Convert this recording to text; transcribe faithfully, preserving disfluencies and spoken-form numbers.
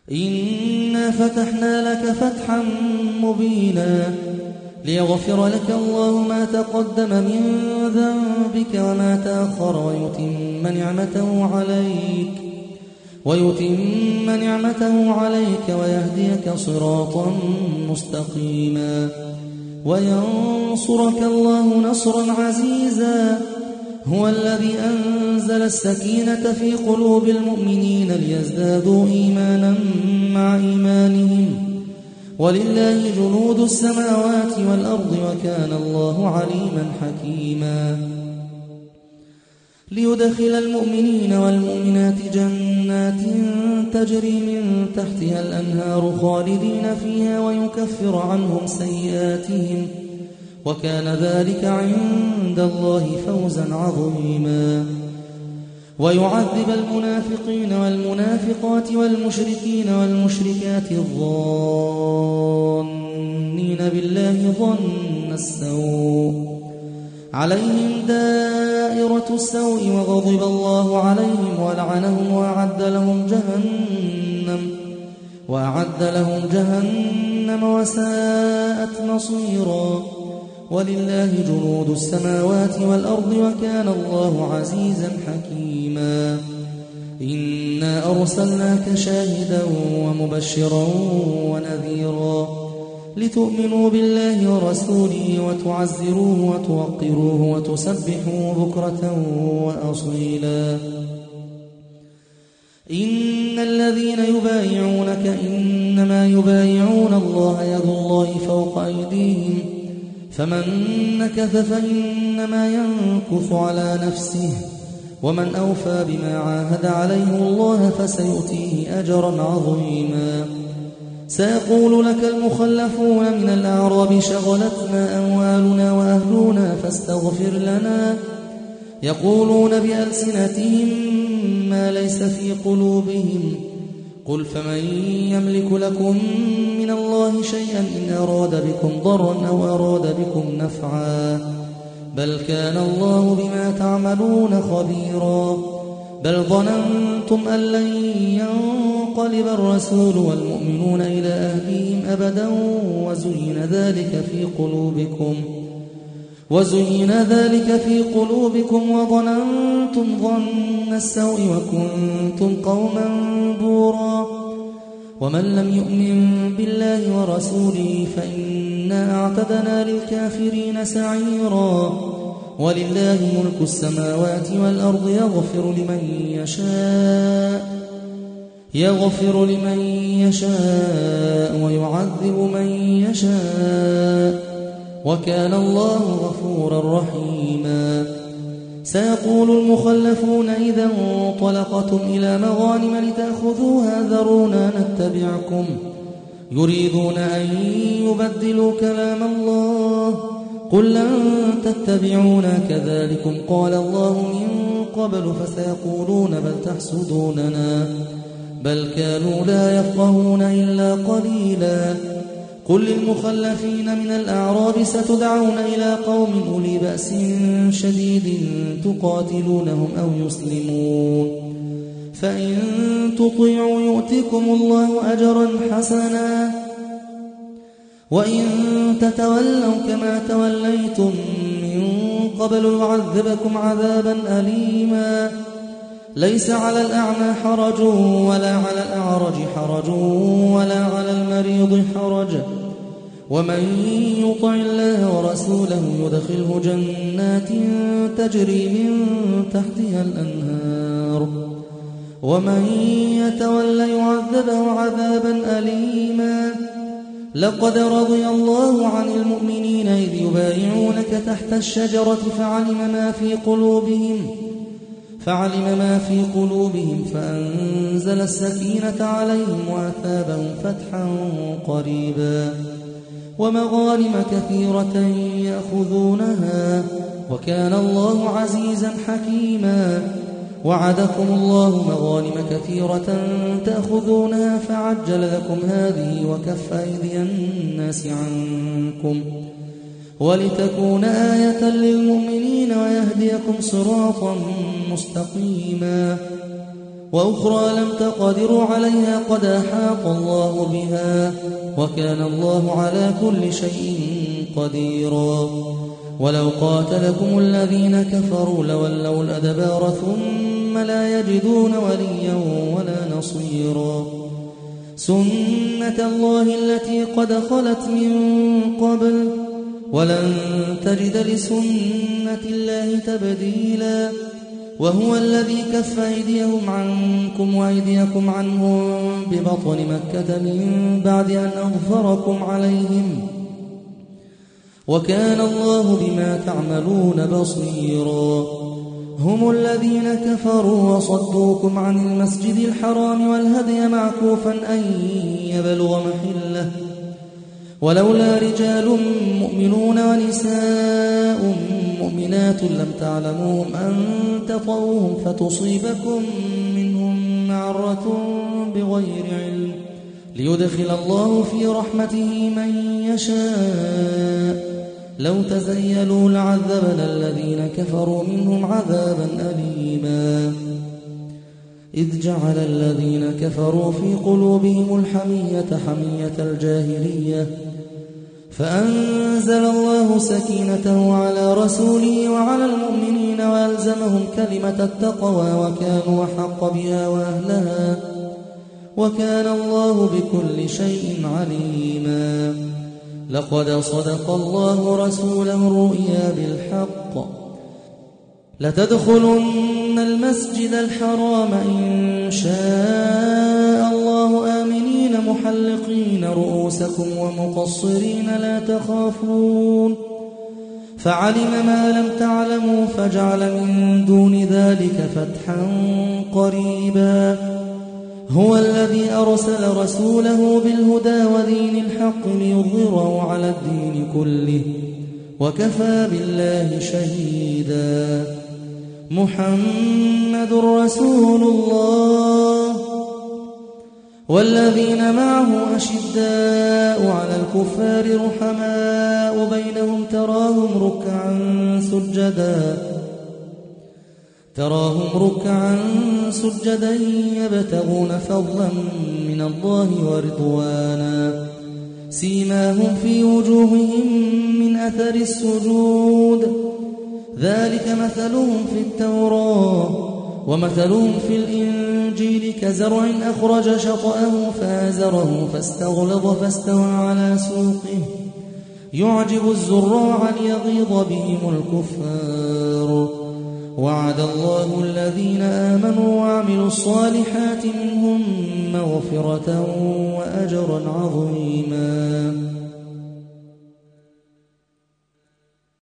إنا فتحنا لك فتحا مبينا ليغفر لك الله ما تقدم من ذنبك وما تأخر ويتم نعمته عليك ويتم نعمته عليك ويهديك صراطا مستقيما وينصرك الله نصرا عزيزا هو الذي أنزل السكينة في قلوب المؤمنين ليزدادوا إيمانا مع إيمانهم ولله جنود السماوات والأرض وكان الله عليما حكيما ليدخل المؤمنين والمؤمنات جنات تجري من تحتها الأنهار خالدين فيها ويكفر عنهم سيئاتهم وكان ذلك عند الله فوزا عظيما ويعذب المنافقين والمنافقات والمشركين والمشركات الظانين بالله ظن السوء عليهم دائرة السوء وغضب الله عليهم ولعنهم وأعد لهم جهنم وأعد لهم جهنم وساءت مصيرا ولله جنود السماوات والأرض وكان الله عزيزا حكيما إنا أرسلناك شاهدا ومبشرا ونذيرا لتؤمنوا بالله ورسوله وتعزروه وتوقروه وتسبحوه بكرة وأصيلا إن الذين يبايعونك إنما يبايعون الله يد الله فوق أيديهم فمن نكث فإنما ينكث على نفسه ومن أوفى بما عاهد عليه الله فسيؤتيه أجرا عظيما سيقول لك المخلفون من الأعراب شغلتنا أموالنا وأهلنا فاستغفر لنا يقولون بألسنتهم ما ليس في قلوبهم قل فمن يملك لكم من الله شيئا إن أراد بكم ضرا أو أراد بكم نفعا بل كان الله بما تعملون خبيرا بل ظننتم أن لن ينقلب الرسول والمؤمنون إلى أهلهم أبدا وزين ذلك في قلوبكم وزين ذلك في قلوبكم وظننتم ظن السوء وكنتم قوما بورا ومن لم يؤمن بالله ورسوله فإنا أعتدنا للكافرين سعيرا ولله ملك السماوات والأرض يغفر لمن يشاء يغفر لمن يشاء ويعذب من يشاء وكان الله غفورا رحيما سيقول المخلفون إذا انطلقتم إلى مغانم لتأخذوها ذرونا نتبعكم يريدون أن يبدلوا كلام الله قل لن تتبعونا كذلكم قال الله من قبل فسيقولون بل تحسدوننا بل كانوا لا يفقهون إلا قليلا قل للمخلفين من الأعراب ستدعون إلى قوم أولي بأس شديد تقاتلونهم أو يسلمون فإن تطيعوا يؤتكم الله أجرا حسنا وإن تتولوا كما توليتم من قبل يعذبكم عذابا أليما ليس على الأعمى حرج ولا على الأعرج حرج ولا على المريض حرج ومن يطع الله ورسوله يدخله جنات تجري من تحتها الأنهار ومن يتولى يعذبه عذابا أليما لقد رضي الله عن المؤمنين إذ يبايعونك تحت الشجرة فعلم ما في قلوبهم فعلم ما في قلوبهم فأنزل السكينة عليهم وأثابهم فتحا قريبا ومغانم كثيرة يأخذونها وكان الله عزيزا حكيما وعدكم الله مغانم كثيرة تأخذونها فعجل لكم هذه وكف أيدي الناس عنكم ولتكون آية للمؤمنين ويهديكم صراطا مستقيما وأخرى لم تقدروا عليها قد أحاط الله بها وكان الله على كل شيء قديرا. ولو قاتلكم الذين كفروا لولوا الأدبار ثم لا يجدون وليا ولا نصيرا. سنة الله التي قد خلت من قبل ولن تجد لسنة الله تبديلا. وهو الذي كف أيديهم عنكم وأيديكم عنهم ببطن مكة من بعد أن أظفركم عليهم وكان الله بما تعملون بصيرا. هم الذين كفروا وصدوكم عن المسجد الحرام والهدي معكوفا أن يبلغ محله ولولا رجال مؤمنون ونساء مؤمنات لم تعلموهم أن تطؤوهم فتصيبكم منهم معرة بغير علم ليدخل الله في رحمته من يشاء. لو تزيلوا لعذبنا الذين كفروا منهم عذابا أليما. إذ جعل الذين كفروا في قلوبهم الحمية حمية الجاهلية فأنزل الله سكينته على رسوله وعلى المؤمنين وألزمهم كلمة التقوى وكانوا أحق بها وأهلها وكان الله بكل شيء عليما. لقد صدق الله رسوله الرؤيا بالحق لتدخلن المسجد الحرام إن شاء الله آمنين محلقين رؤوسكم ومقصرين لا تخافون فعلم ما لم تعلموا فجعل من دون ذلك فتحا قريبا. هو الذي أرسل رسوله بالهدى ودين الحق ليظهره على الدين كله وكفى بالله شهيدا. محمد رسول الله والذين معه أشداء على الكفار رحماء بينهم تراهم ركعا سجدا تراهم ركعا سجدا يبتغون فضلا من الله ورضوانا سيماهم في وجوههم من أثر السجود ذلك مثلهم في التوراة ومثلهم في الإنجيل كزرع أخرج شطأه فآزره فاستغلظ فاستوى على سوقه يعجب الزراع ليغيظ بهم الكفار. وعد الله الذين آمنوا وعملوا الصالحات منهم مغفرة وأجرا عظيما.